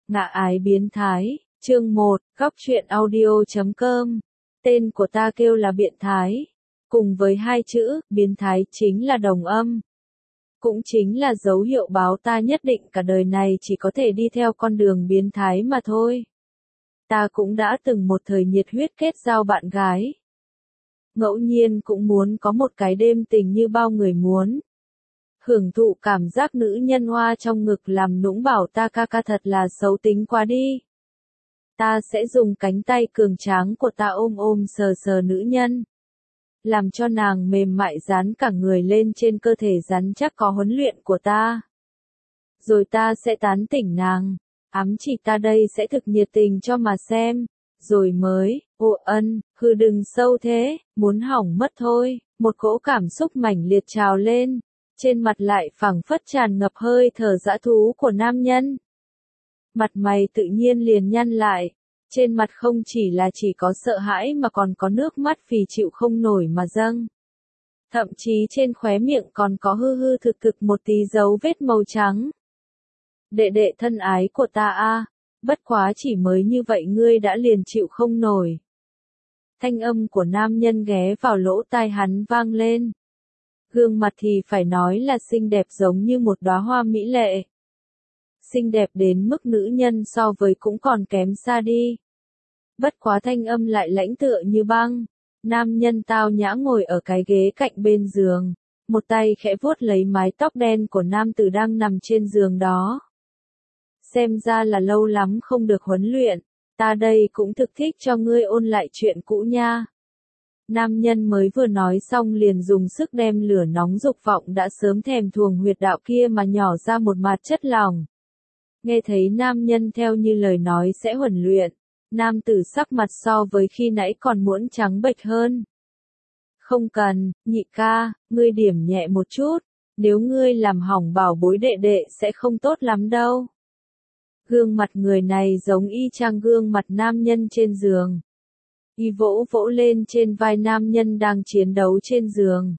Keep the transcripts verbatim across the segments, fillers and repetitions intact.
Ngạ ái biến thái, chương một, góc truyện audio chấm com. Tên của ta kêu là biện thái. Cùng với hai chữ, biến thái chính là đồng âm. Cũng chính là dấu hiệu báo ta nhất định cả đời này chỉ có thể đi theo con đường biến thái mà thôi. Ta cũng đã từng một thời nhiệt huyết kết giao bạn gái. Ngẫu nhiên cũng muốn có một cái đêm tình như bao người muốn. Hưởng thụ cảm giác nữ nhân hoa trong ngực làm nũng bảo ta ca ca thật là xấu tính quá đi. Ta sẽ dùng cánh tay cường tráng của ta ôm ôm sờ sờ nữ nhân. Làm cho nàng mềm mại dán cả người lên trên cơ thể rắn chắc có huấn luyện của ta. Rồi ta sẽ tán tỉnh nàng, ám chỉ ta đây sẽ thực nhiệt tình cho mà xem. Rồi mới, ô ân, hừ đừng sâu thế, muốn hỏng mất thôi. Một cỗ cảm xúc mãnh liệt trào lên. Trên mặt lại phảng phất tràn ngập hơi thở dã thú của nam nhân. Mặt mày tự nhiên liền nhăn lại. Trên mặt không chỉ là chỉ có sợ hãi mà còn có nước mắt phì chịu không nổi mà dâng. Thậm chí trên khóe miệng còn có hư hư thực thực một tí dấu vết màu trắng. Đệ đệ thân ái của ta a, bất quá chỉ mới như vậy ngươi đã liền chịu không nổi. Thanh âm của nam nhân ghé vào lỗ tai hắn vang lên. Gương mặt thì phải nói là xinh đẹp giống như một đóa hoa mỹ lệ. Xinh đẹp đến mức nữ nhân so với cũng còn kém xa đi. Bất quá thanh âm lại lãnh tựa như băng. Nam nhân tao nhã ngồi ở cái ghế cạnh bên giường. Một tay khẽ vuốt lấy mái tóc đen của nam tử đang nằm trên giường đó. Xem ra là lâu lắm không được huấn luyện. Ta đây cũng thực thích cho ngươi ôn lại chuyện cũ nha. Nam nhân mới vừa nói xong liền dùng sức đem lửa nóng dục vọng đã sớm thèm thuồng huyệt đạo kia mà nhỏ ra một mạt chất lỏng. Nghe thấy nam nhân theo như lời nói sẽ huấn luyện, nam tử sắc mặt so với khi nãy còn muốn trắng bệch hơn. Không cần, nhị ca, ngươi điểm nhẹ một chút, nếu ngươi làm hỏng bảo bối đệ đệ sẽ không tốt lắm đâu. Gương mặt người này giống y chang gương mặt nam nhân trên giường. Y vỗ vỗ lên trên vai nam nhân đang chiến đấu trên giường.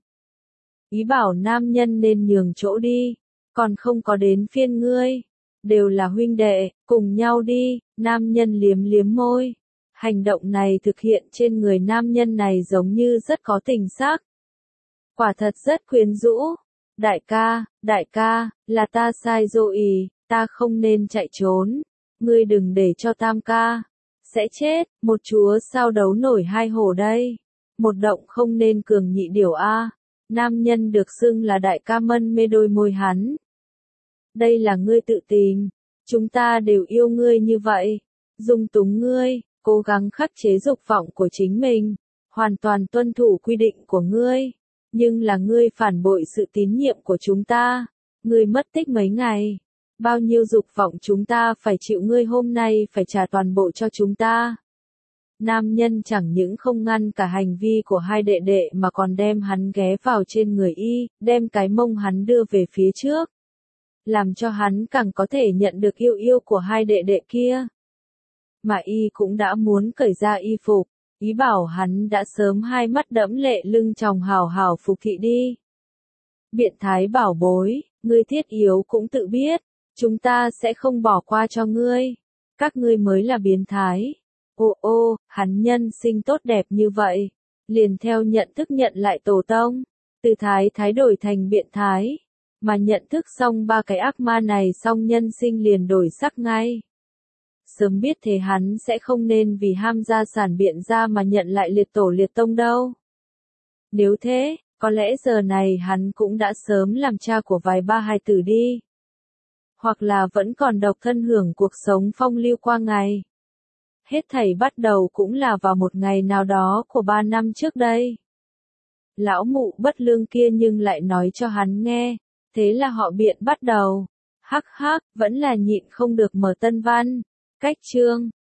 Ý bảo nam nhân nên nhường chỗ đi, còn không có đến phiên ngươi. Đều là huynh đệ, cùng nhau đi, nam nhân liếm liếm môi. Hành động này thực hiện trên người nam nhân này giống như rất có tình sắc. Quả thật rất quyến rũ. Đại ca, đại ca, là ta sai rồi, ta không nên chạy trốn. Ngươi đừng để cho tam ca sẽ chết, một chúa sao đấu nổi hai hổ đây. Một động không nên cường nhị điều a. Nam nhân được xưng là đại ca mân mê đôi môi hắn. Đây là ngươi tự tìm, chúng ta đều yêu ngươi như vậy, dung túng ngươi, cố gắng khắc chế dục vọng của chính mình, hoàn toàn tuân thủ quy định của ngươi, nhưng là ngươi phản bội sự tín nhiệm của chúng ta, ngươi mất tích mấy ngày, bao nhiêu dục vọng chúng ta phải chịu ngươi hôm nay phải trả toàn bộ cho chúng ta. Nam nhân chẳng những không ngăn cả hành vi của hai đệ đệ mà còn đem hắn ghé vào trên người y, đem cái mông hắn đưa về phía trước. Làm cho hắn càng có thể nhận được yêu yêu của hai đệ đệ kia. Mà y cũng đã muốn cởi ra y phục, ý bảo hắn đã sớm hai mắt đẫm lệ lưng tròng hào hào phục thị đi. Biện thái bảo bối, ngươi thiết yếu cũng tự biết, chúng ta sẽ không bỏ qua cho ngươi, các ngươi mới là biến thái. Ô ô, hắn nhân sinh tốt đẹp như vậy, liền theo nhận thức nhận lại tổ tông, từ thái thái đổi thành biện thái. Mà nhận thức xong ba cái ác ma này xong nhân sinh liền đổi sắc ngay. Sớm biết thế hắn sẽ không nên vì ham gia sản biện gia mà nhận lại liệt tổ liệt tông đâu. Nếu thế, có lẽ giờ này hắn cũng đã sớm làm cha của vài ba hài tử đi. Hoặc là vẫn còn độc thân hưởng cuộc sống phong lưu qua ngày. Hết thảy bắt đầu cũng là vào một ngày nào đó của ba năm trước đây. Lão mụ bất lương kia nhưng lại nói cho hắn nghe. Thế là họ biện bắt đầu. Hắc hắc, vẫn là nhịn không được mở tân văn. Cách chương.